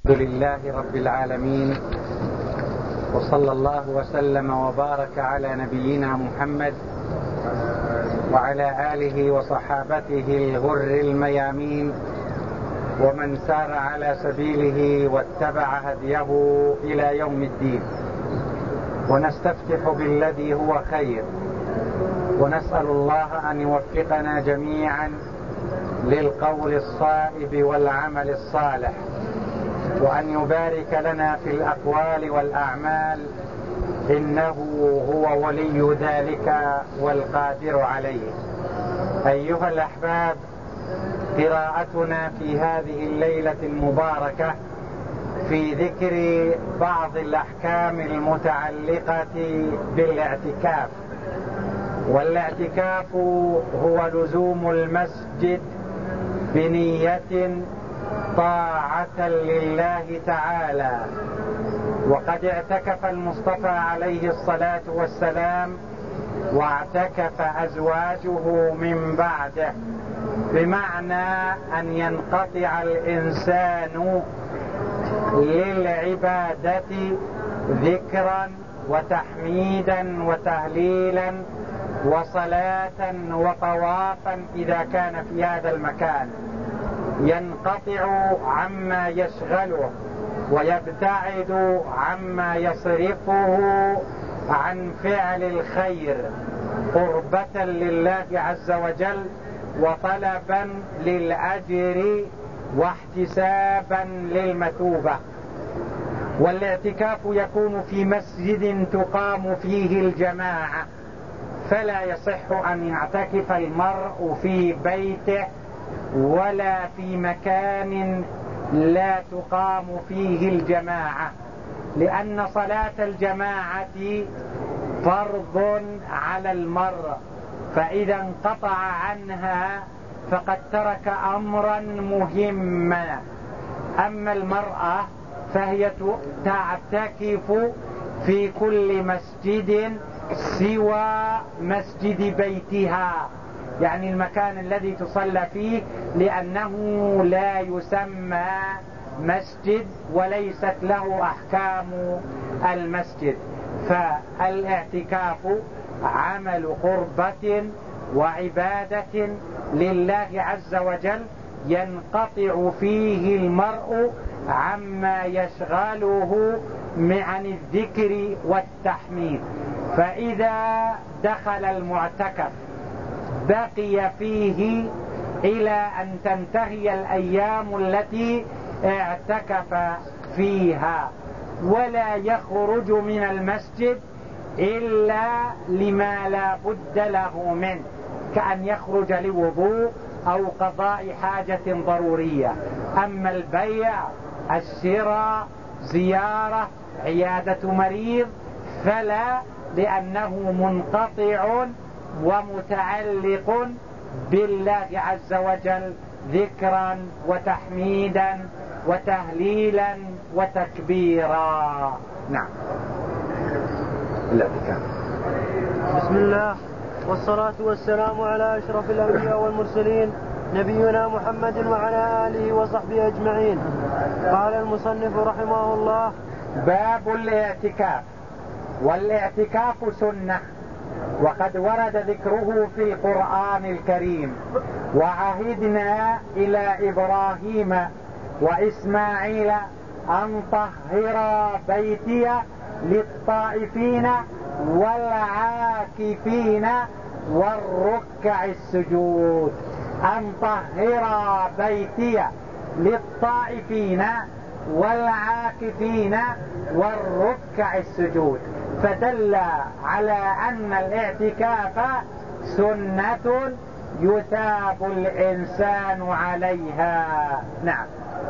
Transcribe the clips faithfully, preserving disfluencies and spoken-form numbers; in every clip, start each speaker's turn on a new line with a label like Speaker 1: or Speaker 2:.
Speaker 1: الحمد لله رب العالمين، وصلى الله وسلم وبارك على نبينا محمد وعلى آله وصحابته الغر الميامين ومن سار على سبيله واتبع هديه إلى يوم الدين. ونستفتح بالذي هو خير، ونسأل الله أن يوفقنا جميعا للقول الصائب والعمل الصالح، وأن يبارك لنا في الأقوال والأعمال، إنه هو ولي ذلك والقادر عليه. أيها الأحباب، قراءتنا في هذه الليلة المباركة في ذكر بعض الأحكام المتعلقة بالاعتكاف. والاعتكاف هو لزوم المسجد بنية طاعة لله تعالى. وقد اعتكف المصطفى عليه الصلاة والسلام واعتكف أزواجه من بعده، بمعنى أن ينقطع الإنسان للعبادة ذكرا وتحميدا وتهليلا وصلاة وطوافا إذا كان في هذا المكان، ينقطع عما يشغله ويبتعد عما يصرفه عن فعل الخير قربة لله عز وجل وطلبا للأجر واحتسابا للمثوبة. والاعتكاف يكون في مسجد تقام فيه الجماعة، فلا يصح أن يعتكف المرء في بيته ولا في مكان لا تقام فيه الجماعة، لأن صلاة الجماعة فرض على المرء، فإذا انقطع عنها فقد ترك أمرا مهما. أما المرأة فهي تعتكف في كل مسجد سوى مسجد بيتها، يعني المكان الذي تصلى فيه، لأنه لا يسمى مسجد وليست له أحكام المسجد. فالاعتكاف عمل قربة وعبادة لله عز وجل ينقطع فيه المرء عما يشغله عن الذكر والتحميد. فإذا دخل المعتكف بقي فيه إلى أن تنتهي الأيام التي اعتكف فيها، ولا يخرج من المسجد إلا لما لا بد له منه، كأن يخرج لوضوء أو قضاء حاجة ضرورية. أما البيع، الشراء، زيارة، عيادة مريض فلا، لأنه منقطع ومتعلق بالله عز وجل ذكرا وتحميدا وتهليلا وتكبيرا. نعم. الاعتكاف.
Speaker 2: بسم الله والصلاة والسلام على أشرف الأنبياء والمرسلين نبينا محمد وعلى آله وصحبه أجمعين. قال المصنف رحمه الله:
Speaker 1: باب الاعتكاف. والاعتكاف سنة، وقد ورد ذكره في القرآن الكريم: وعهدنا إلى إبراهيم وإسماعيل أن طهر بيتي للطائفين والعاكفين والركع السجود. أن طهر بيتي للطائفين والعاكفين والركع السجود، فدل على أن الاعتكاف سنة يثاب الإنسان عليها. نعم.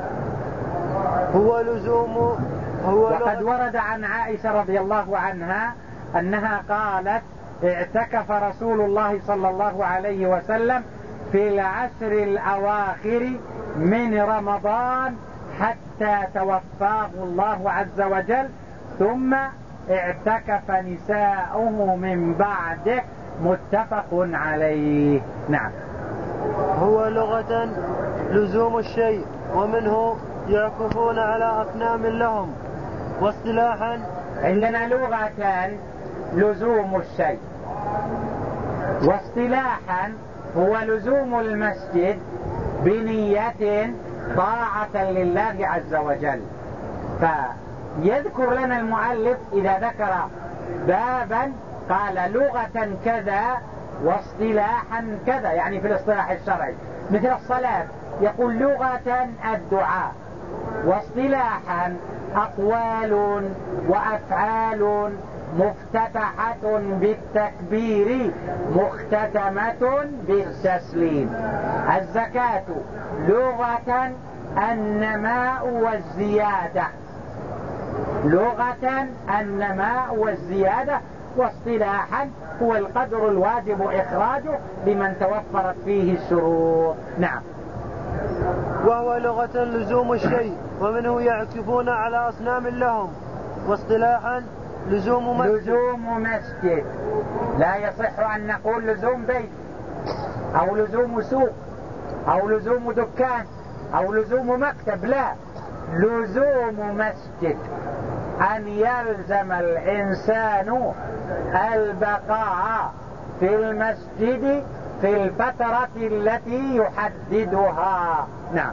Speaker 2: هو لزوم هو
Speaker 1: وقد ورد عن عائشة رضي الله عنها أنها قالت: اعتكف رسول الله صلى الله عليه وسلم في العشر الأواخر من رمضان حتى توفاه الله عز وجل، ثم اعتكف نساؤه من بعده، متفق عليه. نعم.
Speaker 2: هو لغة لزوم الشيء، ومنه يعكفون على أصنام لهم. واصطلاحا
Speaker 1: عندنا لغة لزوم الشيء، واصطلاحا هو لزوم المسجد بنية طاعة لله عز وجل. فيذكر لنا المؤلف إذا ذكر بابا قال لغة كذا واصطلاحا كذا، يعني في الاصطلاح الشرعي. مثل الصلاة يقول لغة الدعاء، واصطلاحا أقوال وأفعال مفتتحة بالتكبير مختتمة بالتسليم. الزكاة لغة النماء والزيادة، لغة النماء والزيادة، واصطلاحا هو القدر الواجب إخراجه لمن توفرت فيه الشروط. نعم.
Speaker 2: وهو لغة لزوم الشيء، ومنه يعكفون على أصنام لهم. واصطلاحا لزوم مسجد.
Speaker 1: لزوم مسجد لا يصح أن نقول لزوم بيت أو لزوم سوق أو لزوم دكان أو لزوم مكتب، لا، لزوم مسجد، أن يلزم الإنسان البقاء في المسجد في الفترة التي يحددها. نعم.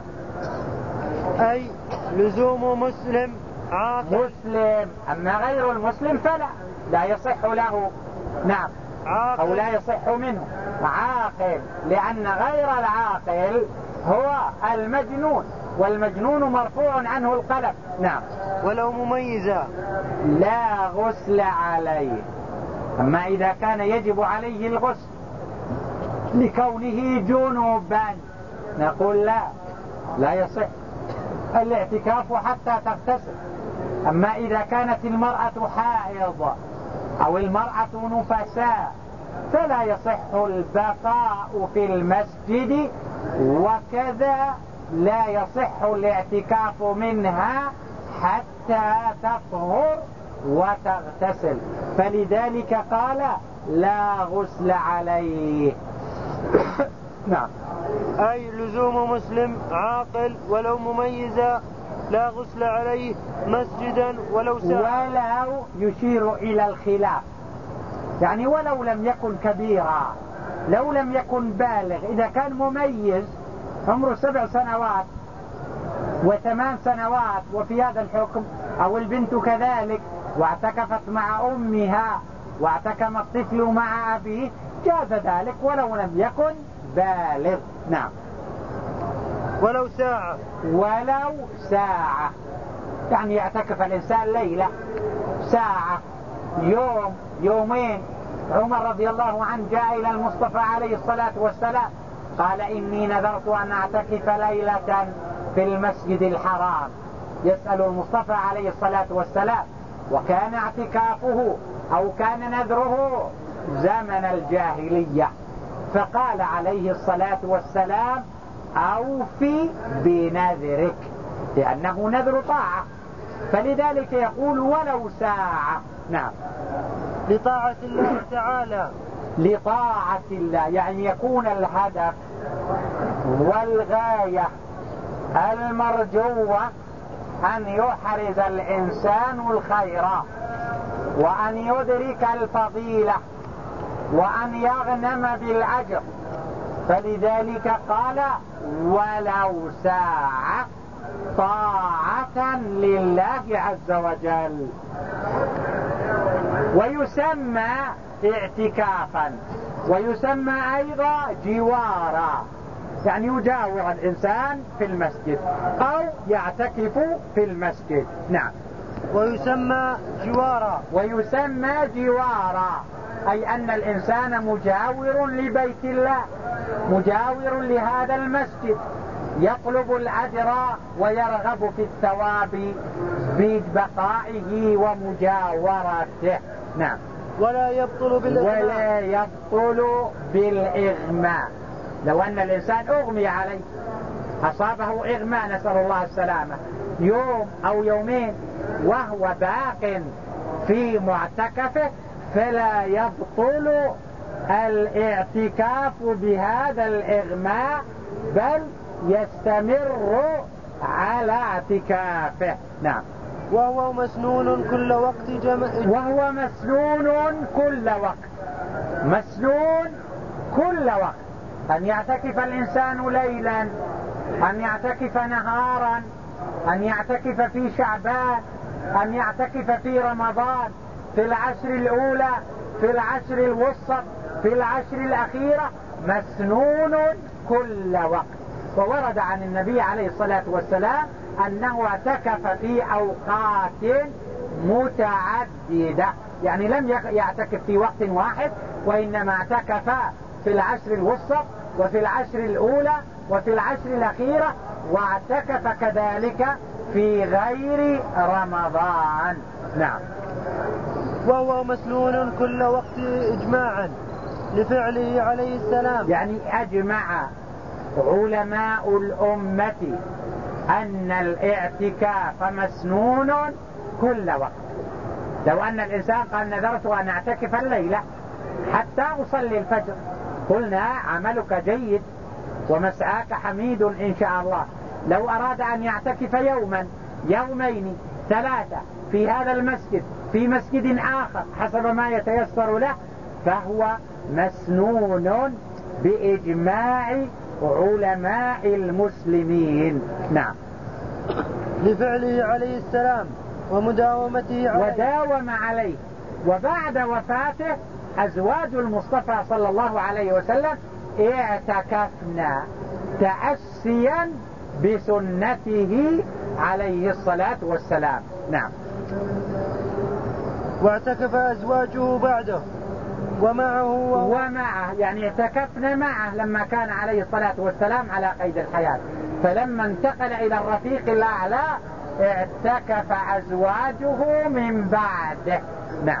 Speaker 2: أي لزوم مسلم عاقل.
Speaker 1: مسلم، أما غير المسلم فلا لا يصح له. نعم.
Speaker 2: عاقل.
Speaker 1: أو لا يصح منه. عاقل، لأن غير العاقل هو المجنون، والمجنون مرفوع عنه القلم. نعم.
Speaker 2: ولو مميزا
Speaker 1: لا غسل عليه. أما إذا كان يجب عليه الغسل لكونه جنوبا نقول لا لا يصح الاعتكاف حتى تغتسل. أما إذا كانت المرأة حائض أو المرأة نفساء فلا يصح البقاء في المسجد، وكذا لا يصح الاعتكاف منها حتى تطهر وتغتسل. فلذلك قال لا غسل عليه. نعم.
Speaker 2: أي لزوم مسلم عاقل ولو مميزا لا غسل عليه مسجدا ولو ساعة.
Speaker 1: ولو يشير إلى الخلاف، يعني ولو لم يكن كبيرا، لو لم يكن بالغ، إذا كان مميز عمره سبع سنوات وثمان سنوات وفي هذا الحكم، أو البنت كذلك واعتكفت مع أمها واعتكم الطفل مع أبيه، جاز ذلك ولو لم يكن بالغ. نعم.
Speaker 2: ولو ساعة.
Speaker 1: ولو ساعة، يعني يعتكف الإنسان ليلة، ساعة، يوم، يومين. عمر رضي الله عنه جاء إلى المصطفى عليه الصلاة والسلام قال إني نذرت أن أعتكف ليلة في المسجد الحرام. يسأل المصطفى عليه الصلاة والسلام، وكان اعتكافه أو كان نذره زمن الجاهلية، فقال عليه الصلاة والسلام أوفي بنذرك، لأنه نذر طاعة، فلذلك يقول ولو ساعة. نعم.
Speaker 2: لطاعة الله تعالى.
Speaker 1: لطاعة الله، يعني يكون الهدف والغاية المرجوة أن يحرز الإنسان الخير وأن يدرك الفضيلة وأن يغنم بالأجر، فلذلك قال ولو ساعة طاعة لله عز وجل. ويسمى اعتكافا، ويسمى أيضا جوارا، يعني يجاور الإنسان في المسجد أو يعتكف في المسجد. نعم.
Speaker 2: ويسمى جوارا.
Speaker 1: ويسمى جوارا أي أن الإنسان مجاور لبيت الله، مجاور لهذا المسجد، يطلب الأجر ويرغب في الثواب ببقائه ومجاورته. نعم.
Speaker 2: ولا يبطل بالإغماء.
Speaker 1: ولا يبطل بالإغماء، لو أن الإنسان أغمي عليه، أصابه إغماء نسأل الله السلامة، يوم أو يومين وهو باق في معتكفه، فلا يبطل الاعتكاف بهذا الإغماء، بل يستمر على اعتكافه. نعم.
Speaker 2: وهو مسنون كل وقت جمع
Speaker 1: وهو مسنون كل وقت، مسنون كل وقت، أن يعتكف الإنسان ليلا، أن يعتكف نهارا، أن يعتكف في شعبان، أن يعتكف في رمضان، في العشر الأولى، في العشر الوسط، في العشر الأخيرة، مسنون كل وقت. وورد عن النبي عليه الصلاة والسلام أنه اعتكف في أوقات متعددة، يعني لم يعتكف في وقت واحد، وإنما اعتكف في العشر الوسط وفي العشر الأولى وفي العشر الأخيرة، واعتكف كذلك في غير رمضان. نعم.
Speaker 2: وهو مسنون كل وقت إجماعا لفعله عليه السلام،
Speaker 1: يعني أجمع علماء الأمة أن الاعتكاف مسنون كل وقت. لو أن الإنسان قال نذرت أن أعتكف الليلة حتى أصلي الفجر، قلنا عملك جيد ومسعاك حميد إن شاء الله. لو أراد أن يعتكف يوما، يومين، ثلاثة في هذا المسجد، في مسجد آخر، حسب ما يتيسر له، فهو مسنون بإجماع علماء المسلمين. نعم.
Speaker 2: لفعله عليه السلام ومداومته عليه،
Speaker 1: وداوم عليه. وبعد وفاته أزواج المصطفى صلى الله عليه وسلم اعتكفنا تأسيا بسنته عليه الصلاة والسلام. نعم.
Speaker 2: واعتكف أزواجه بعده ومعه وهو
Speaker 1: ومعه، يعني اعتكفنا معه لما كان عليه الصلاة والسلام على قيد الحياة، فلما انتقل إلى الرفيق الأعلى اعتكف أزواجه من بعده. نعم.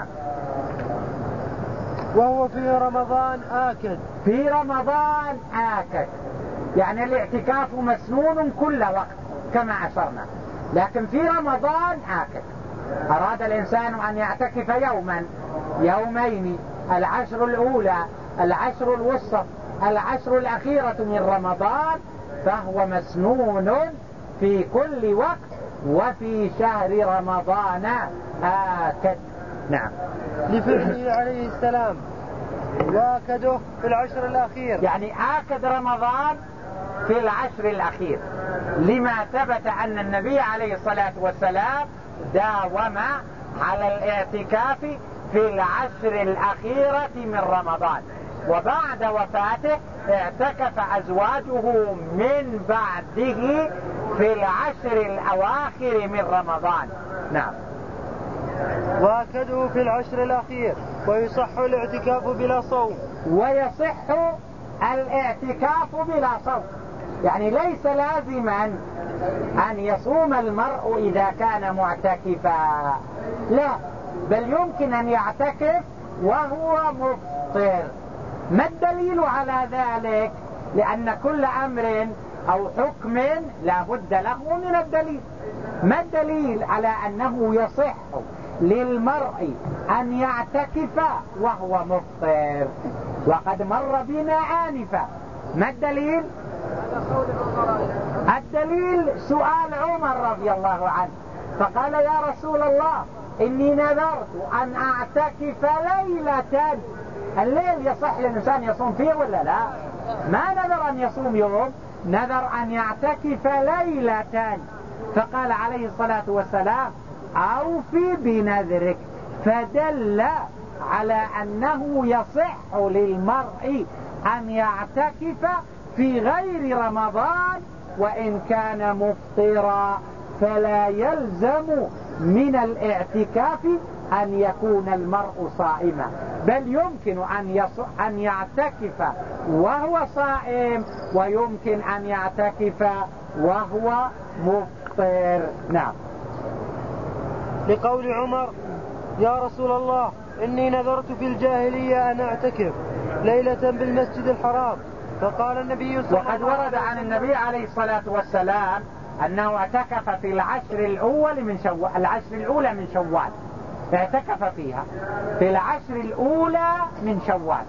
Speaker 2: وهو في رمضان آكد،
Speaker 1: في رمضان آكد، يعني الاعتكاف مسنون كل وقت كما أشرنا، لكن في رمضان آكد. أراد الإنسان أن يعتكف يوما، يومين، العشر الأولى، العشر الوسط، العشر الأخيرة من رمضان، فهو مسنون في كل وقت وفي شهر رمضان آكد. نعم.
Speaker 2: لفعله عليه السلام وآكده في العشر الأخير،
Speaker 1: يعني آكد رمضان في العشر الأخير، لما ثبت أن النبي عليه الصلاة والسلام داوم على الاعتكاف في العشر الأخيرة من رمضان، وبعد وفاته اعتكف أزواجه من بعده في العشر الأواخر من رمضان. نعم.
Speaker 2: وآكده في العشر الأخير. ويصح الاعتكاف بلا صوم،
Speaker 1: ويصح الاعتكاف بلا صوم، يعني ليس لازما أن يصوم المرء إذا كان معتكفا، لا، بل يمكن أن يعتكف وهو مفطر. ما الدليل على ذلك؟ لأن كل أمر أو حكم لا بد له من الدليل. ما الدليل على أنه يصح للمرء أن يعتكف وهو مفطر؟ وقد مر بنا آنفا. ما الدليل؟ الدليل سؤال عمر رضي الله عنه، فقال يا رسول الله إني نذرت أن أعتكف ليلة. الليل يصح للإنسان يصوم فيه ولا لا؟ ما نذر أن يصوم يوم، نذر أن يعتكف ليلة. فقال عليه الصلاة والسلام أوفي بنذرك، فدل على أنه يصح للمرء أن يعتكف في غير رمضان وإن كان مفطرا، فلا يلزم من الاعتكاف أن يكون المرء صائما، بل يمكن أن, أن يعتكف وهو صائم، ويمكن أن يعتكف وهو مفطر. نعم.
Speaker 2: لقول عمر يا رسول الله إني نذرت في الجاهلية أن أعتكف ليلة بالمسجد الحرام، فقال النبي صلى الله عليه وسلم،
Speaker 1: وقد ورد عن النبي عليه الصلاة والسلام أنه اعتكف في العشر الأول من شوال، العشر الأولى من شوال، اعتكف فيها في العشر الأولى من شوال.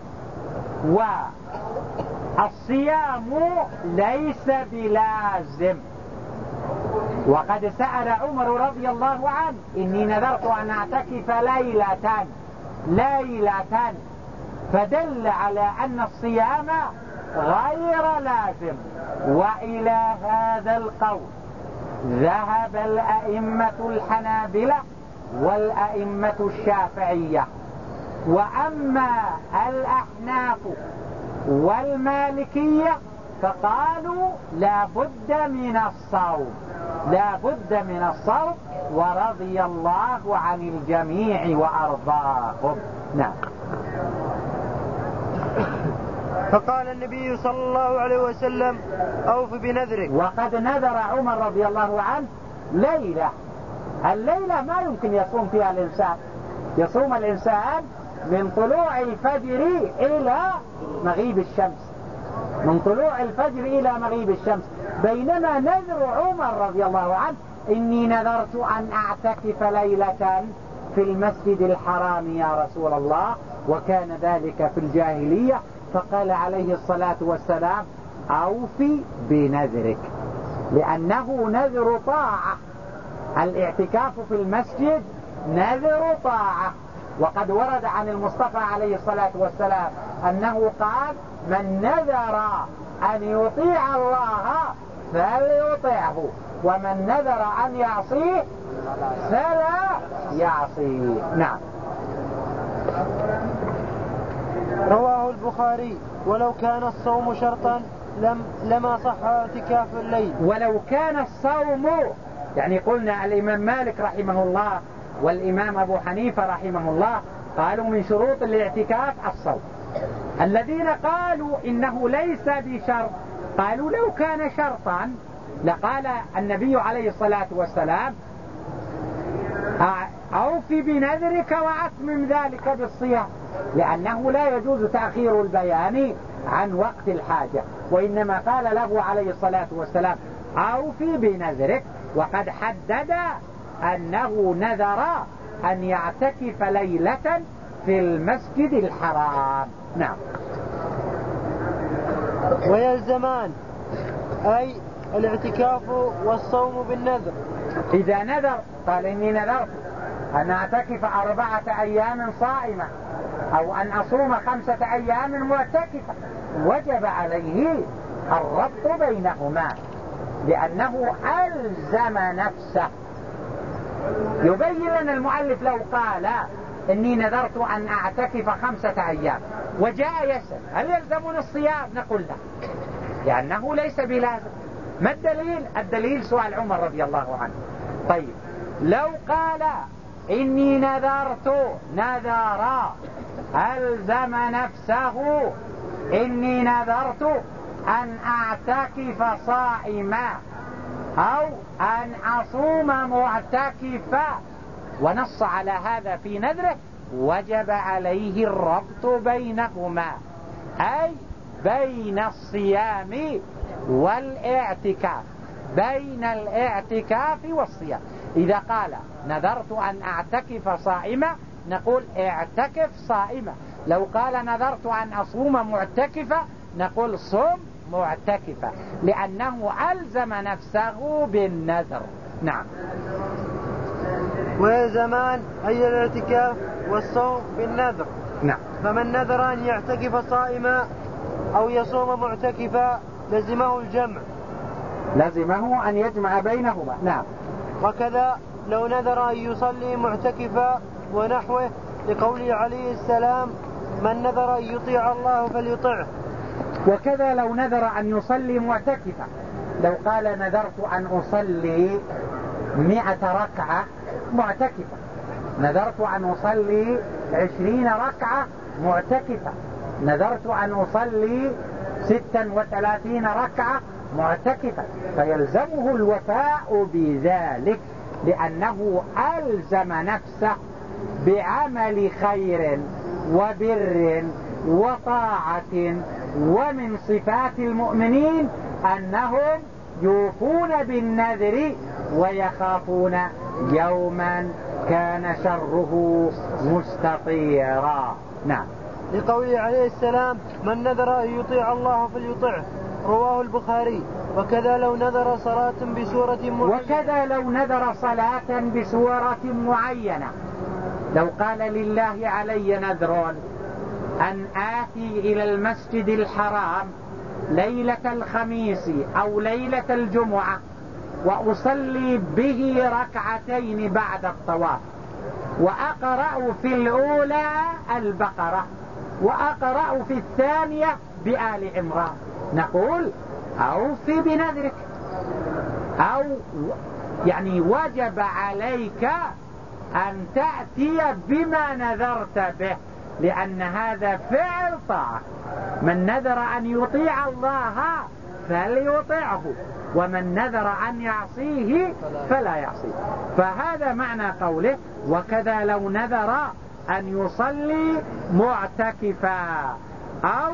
Speaker 1: والصيام ليس بلازم، وقد سأل عمر رضي الله عنه إني نذرت أن أعتكف ليلة ليلة فدل على أن الصيام غير لازم. وإلى هذا القول ذهب الأئمة الحنابلة والأئمة الشافعية. وأما الأحناف والمالكية فقالوا لا بد من الصوم لا بد من الصوم ورضي الله عن الجميع وأرضاهم. نعم.
Speaker 2: فقال النبي صلى الله عليه وسلم أوف بنذرك.
Speaker 1: وقد نذر عمر رضي الله عنه ليلة. الليلة ما يمكن يصوم فيها الإنسان. يصوم الإنسان من طلوع الفجر إلى مغيب الشمس من طلوع الفجر إلى مغيب الشمس. بينما نذر عمر رضي الله عنه إني نذرت أن أعتكف ليلة في المسجد الحرام يا رسول الله، وكان ذلك في الجاهلية. فقال عليه الصلاة والسلام أوفي بنذرك، لأنه نذر طاعة. الاعتكاف في المسجد نذر طاعة. وقد ورد عن المصطفى عليه الصلاة والسلام أنه قال من نذر أن يطيع الله فليطيعه، ومن نذر أن يعصيه فلا يعصيه. نعم.
Speaker 2: رواه البخاري. ولو كان الصوم شرطا لم لما صح اعتكاف الليل.
Speaker 1: ولو كان الصوم، يعني قلنا الإمام مالك رحمه الله والإمام أبو حنيفة رحمه الله قالوا من شروط الاعتكاف الصوم. الذين قالوا إنه ليس بشرط قالوا لو كان شرطا لقال النبي عليه الصلاة والسلام أوفي بنذرك وأتمم ذلك بالصيام، لأنه لا يجوز تأخير البيان عن وقت الحاجة. وإنما قال له عليه الصلاة والسلام أوفي بنذرك، وقد حدد أنه نذر أن يعتكف ليلة في المسجد الحرام. نعم.
Speaker 2: ويلزمان أي الاعتكاف والصوم بالنذر.
Speaker 1: إذا نذر قال إني نذرت أن أعتكف أربعة أيام صائمة أو أن أصوم خمسة أيام معتكفة، وجب عليه الربط بينهما، لأنه ألزم نفسه. يبين لنا المؤلف لو قال إني نذرت أن أعتكف خمسة أيام وجاء يسأل هل يلزمني الصيام؟ نقول لا، لأنه ليس بلازم. ما الدليل؟ الدليل سؤال عمر رضي الله عنه. طيب لو قال إني نذرت نذر ألزم نفسه إني نذرت أن أعتكف صائما أو أن أصوم معتكفا ونص على هذا في نذره، وجب عليه الربط بينهما، أي بين الصيام والاعتكاف، بين الاعتكاف والصيام. إذا قال نذرت أن أعتكف صائمة نقول اعتكف صائمة. لو قال نذرت أن أصوم معتكفة نقول صم معتكفة، لأنه ألزم نفسه بالنذر. نعم.
Speaker 2: وزمان أي الاعتكاف والصوم بالنذر.
Speaker 1: نعم.
Speaker 2: فمن نذر أن يعتكف صائما أو يصوم معتكفا لزمه الجمع،
Speaker 1: لزمه أن يجمع بينهما. نعم.
Speaker 2: وكذا لو نذر أن يصلي معتكفا ونحوه، لقوله عليه السلام من نذر أن يطيع الله فليطعه.
Speaker 1: وكذا لو نذر أن يصلي معتكفا، لو قال نذرت أن أصلي مئة ركعة معتكفة، نذرت أن أصلي عشرين ركعة معتكفة، نذرت أن أصلي ستا وثلاثين ركعة معتكفة، فيلزمه الوفاء بذلك، لأنه ألزم نفسه بعمل خير وبر وطاعة. ومن صفات المؤمنين أنهم يوفون بالنذر ويخافون يوما كان شره مستطيرا. نعم.
Speaker 2: لقوله عليه السلام من نذر أن يطيع الله فليطعه، رواه البخاري. وكذا لو نذر صلاة بسورة معينة
Speaker 1: وكذا لو نذر صلاة بسورة معينة، لو قال لله علي نذر أن آتي إلى المسجد الحرام ليلة الخميس أو ليلة الجمعة وأصلي به ركعتين بعد الطواف، وأقرأ في الأولى البقرة وأقرأ في الثانية بآل عمران، نقول أوفي بنذرك، أو يعني وجب عليك أن تأتي بما نذرت به، لأن هذا فعل طاعة. من نذر أن يطيع الله فليطيعه، ومن نذر أن يعصيه فلا يعصيه. فهذا معنى قوله وكذا لو نذر أن يصلي معتكفا، أو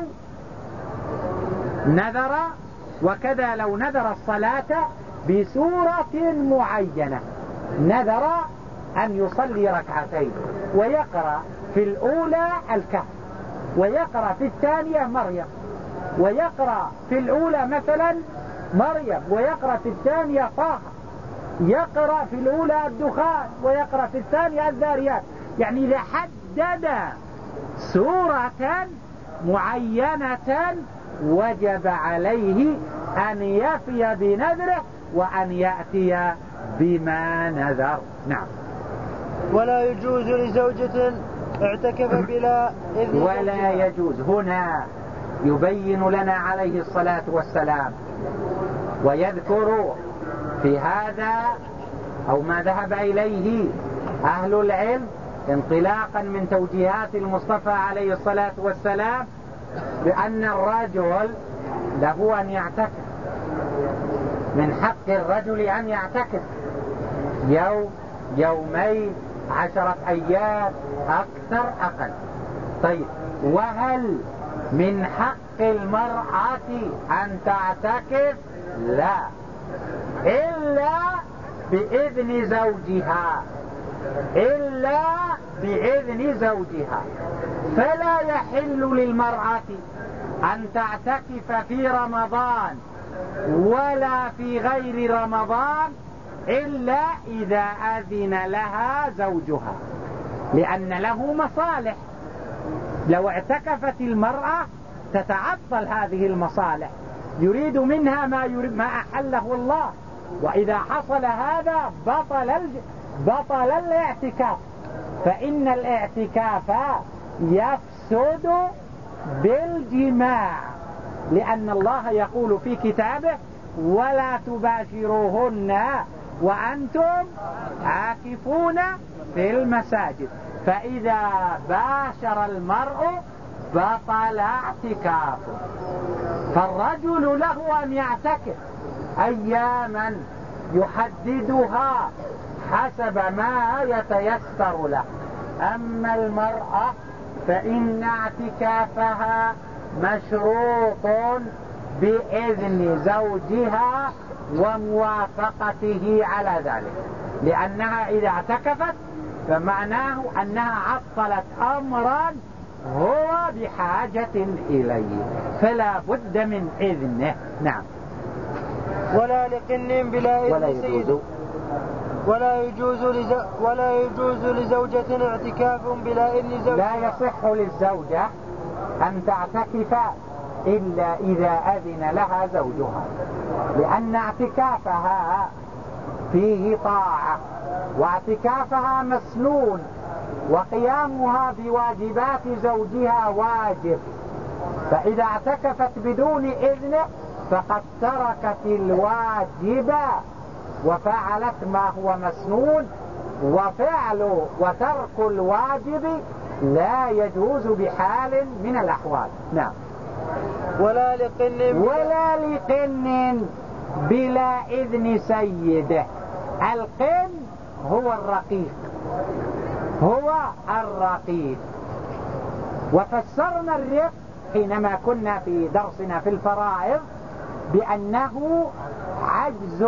Speaker 1: نذر وكذا لو نذر الصلاة بسورة معينة، نذر أن يصلي ركعتين ويقرأ في الأولى الكهف، ويقرأ في الثانية مريم، ويقرأ في الأولى مثلا مريم، ويقرأ في الثانية طه، يقرأ في الأولى الدخان، ويقرأ في الثانية الذاريات، يعني إذا حدد سورة معينة وجب عليه أن يفي بنذره وأن يأتي بما نذر. نعم.
Speaker 2: ولا يجوز لزوجة اعتكف بلا إذن
Speaker 1: ولا يجوز، هنا يبين لنا عليه الصلاة والسلام ويذكر في هذا أو ما ذهب إليه أهل العلم انطلاقا من توجيهات المصطفى عليه الصلاة والسلام، بأن الرجل له أن يعتكف، من حق الرجل أن يعتكف يوم يومين عشرة أيام أكثر أقل. طيب، وهل من حق المرأة أن تعتكف؟ لا، إلا بإذن زوجها، إلا بإذن زوجها. فلا يحل للمرأة أن تعتكف في رمضان ولا في غير رمضان إلا إذا أذن لها زوجها، لأن له مصالح. لو اعتكفت المرأة تتعطل هذه المصالح، يريد منها ما, يريد ما أحله الله، وإذا حصل هذا بطل الج... بطل الاعتكاف. فإن الاعتكاف يفسد بالجماع، لأن الله يقول في كتابه ولا تباشروهن وأنتم عاكفون في المساجد. فإذا باشر المرء بطل اعتكافه. فالرجل له أن يعتكف أياما يحددها حسب ما يتيسر له. أما المرأة فإن اعتكافها مشروط بإذن زوجها وموافقته على ذلك، لأنها إذا اعتكفت فمعناه أنها عطلت أمرا هو بحاجة إليه، فلا بد من إذنه. نعم.
Speaker 2: ولا لقن بلا إذن سيد ولا يجوز لزو... ولا يجوز لزوجة اعتكاف بلا إذن زوجها.
Speaker 1: لا يصح للزوجة أن تعتكف إلا إذا أذن لها زوجها، لأن اعتكافها فيه طاعة، واعتكافها مسنون، وقيامها بواجبات زوجها واجب. فإذا اعتكفت بدون إذنه فقد تركت الواجب وفعلت ما هو مسنون، وفعل وترك الواجب لا يجوز بحال من الأحوال. نعم.
Speaker 2: ولا لقن
Speaker 1: ولا لقن بلا إذن سيده. القن هو الرقيق، هو الرقيق. وفسرنا الرق حينما كنا في درسنا في الفرائض بأنه عجز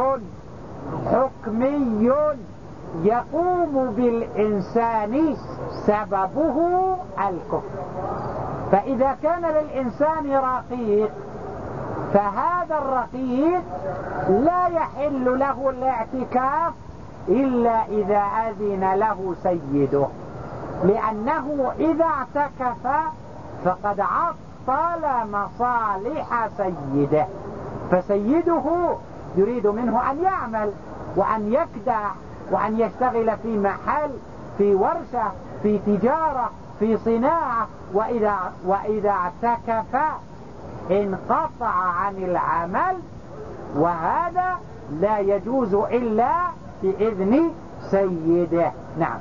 Speaker 1: حكمي يقوم بالإنسان سببه الكفر. فإذا كان للإنسان رقيق فهذا الرقيق لا يحل له الاعتكاف إلا إذا أذن له سيده، لأنه إذا اعتكف فقد عطل مصالح سيده، فسيده يريد منه أن يعمل وأن يكدح وأن يشتغل في محل، في ورشة، في تجارة، في صناعة، وإذا, وإذا اعتكف انقطع عن العمل، وهذا لا يجوز إلا بإذن سيده. نعم.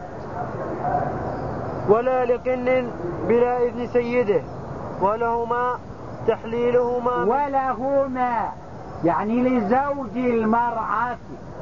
Speaker 2: ولا لقن بلا إذن سيده، ولهما تحليلهما
Speaker 1: ولهما يعني لزوج المرأة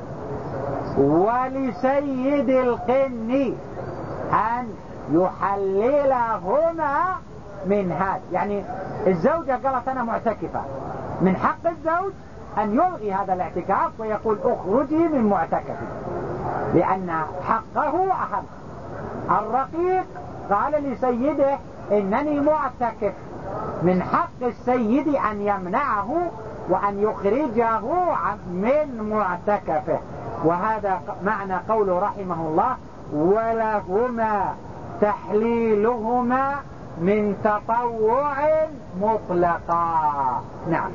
Speaker 1: ولسيد القن أن يحللهما من هذا. يعني الزوجة قالت أنا معتكفة، من حق الزوج أن يلغي هذا الاعتكاف ويقول اخرجي من معتكفي، لأن حقه أهم. الرقيق قال لسيده إنني معتكف، من حق السيد أن يمنعه وأن يخرجه من معتكفه. وهذا معنى قوله رحمه الله ولهما تحليلهما من تطوع مطلقا. نعم.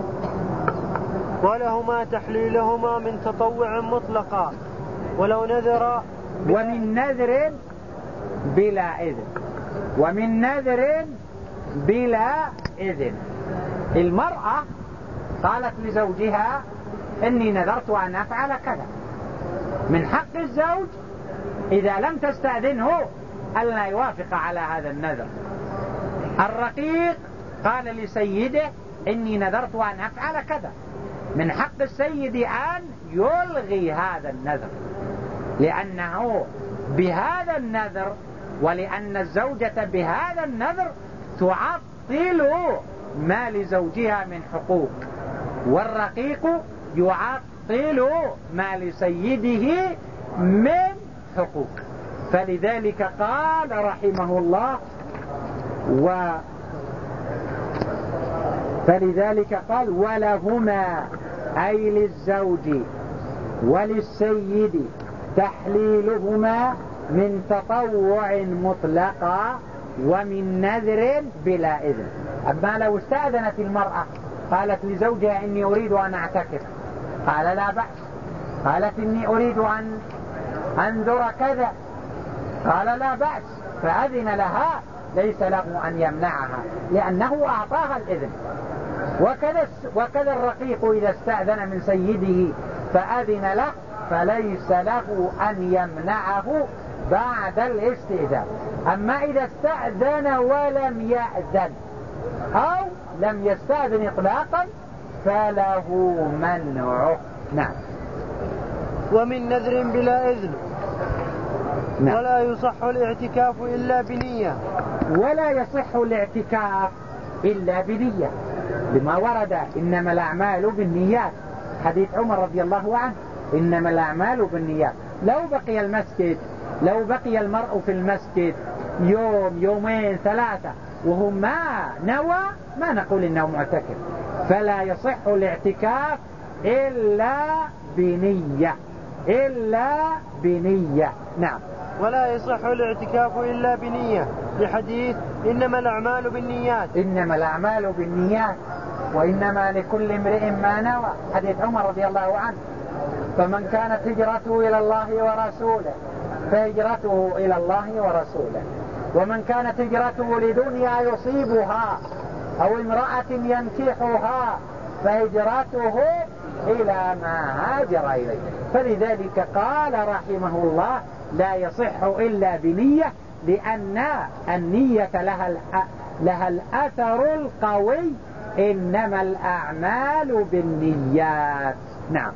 Speaker 2: ولهما تحليلهما من تطوع مطلقا ولو نذر
Speaker 1: ومن نذر بلا إذن، ومن نذر بلا إذن. المرأة قالت لزوجها إني نذرت أن أفعل كذا، من حق الزوج إذا لم تستأذنه ألا يوافق على هذا النذر. الرقيق قال لسيده إني نذرت أن أفعل كذا، من حق السيد أن يلغي هذا النذر، لأنه بهذا النذر ولأن الزوجة بهذا النذر تعطل ما لزوجها من حقوق، والرقيق يعطل ما لسيده من حقوق. فلذلك قال رحمه الله و فلذلك قال ولهما أي للزوج وللسيد تحليلهما من تطوع مطلقا ومن نذر بلا إذن. أما لو استأذنت المرأة قالت لزوجها إني أريد أن أعتكف، قال لا بأس، قالت إني أريد أن أنذر كذا، قال لا بأس، فأذن لها، ليس له أن يمنعها لأنه أعطاها الإذن. وكذا, وكذا الرقيق إذا استأذن من سيده فأذن له فليس له أن يمنعه بعد الاستئذان. أما إذا استأذن ولم يأذن أو لم يستأذن إطلاقا فله منعه. نعم.
Speaker 2: ومن نذر بلا إذن. نعم. ولا يصح الاعتكاف إلا بنية.
Speaker 1: ولا يصح الاعتكاف إلا بنية، لما ورد إنما الأعمال بالنيات، حديث عمر رضي الله عنه إنما الأعمال بالنيات. لو بقي المسجد لو بقي المرء في المسجد يوم يومين ثلاثة وهو ما نوى ما نقول إنه معتكف. فلا يصح الاعتكاف إلا بنية، إلا بنية. نعم.
Speaker 2: ولا يصح الاعتكاف إلا بنية، لحديث إنما الأعمال بالنيات.
Speaker 1: إنما الأعمال بالنيات وإنما لكل امرئ ما نوى، حديث عمر رضي الله عنه. فمن كانت هجرته إلى الله ورسوله فهجرته إلى الله ورسوله، ومن كانت هجرته لدنيا يصيبها أو امرأة ينكحها فهجرته إلى ما هاجر إليه. فلذلك قال رحمه الله لا يصح إلا بنية، لأن النية لها, لها الأثر القوي، إنما الأعمال بالنيات. نعم.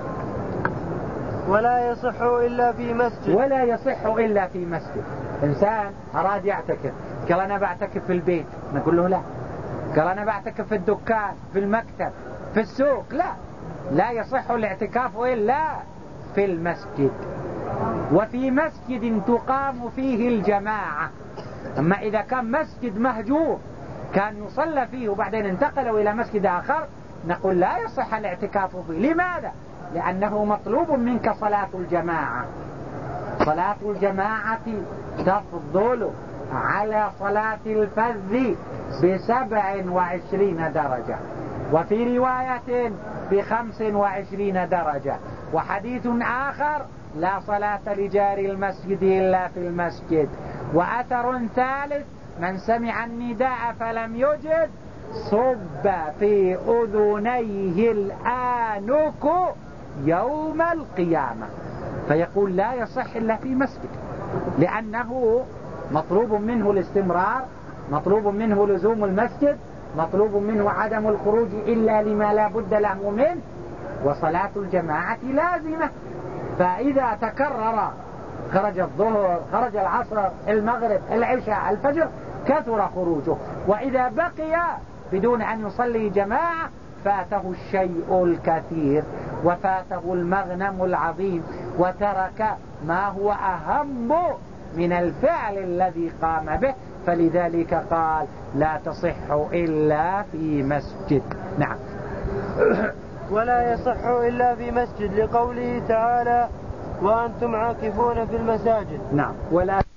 Speaker 2: ولا يصح إلا في مسجد.
Speaker 1: ولا يصح إلا في مسجد. إنسان أراد يعتكف، قال أنا بعتكف في البيت، نقول له لا. قال أنا بعتكف في الدكان، في المكتب، في السوق، لا. لا يصح الاعتكاف إلا في المسجد، وفي مسجد تقام فيه الجماعة. أما إذا كان مسجد مهجور كان يصلى فيه وبعدين انتقلوا إلى مسجد آخر نقول لا يصح الاعتكاف فيه. لماذا؟ لأنه مطلوب منك صلاة الجماعة. صلاة الجماعة تفضل على صلاة الفذ بسبع وعشرين درجة، وفي رواية بخمس وعشرين درجة. وحديث آخر لا صلاة لجار المسجد إلا في المسجد. وأثر ثالث من سمع النداء فلم يجد صب في أذنيه الآنك يوم القيامة. فيقول لا يصح إلا في مسجد، لأنه مطلوب منه الاستمرار، مطلوب منه لزوم المسجد، مطلوب منه عدم الخروج إلا لما لا بد له منه، وصلاة الجماعة لازمة. فإذا تكرر خرج الظهر، خرج العصر، المغرب، العشاء، الفجر، كثر خروجه. وإذا بقي بدون أن يصلي جماعة فاته الشيء الكثير وفاته المغنم العظيم، وترك ما هو أهم من الفعل الذي قام به. فلذلك قال لا تصح إلا في مسجد. نعم.
Speaker 2: ولا يصح إلا في مسجد لقوله تعالى وأنتم عاكفون في المساجد.
Speaker 1: نعم. ولا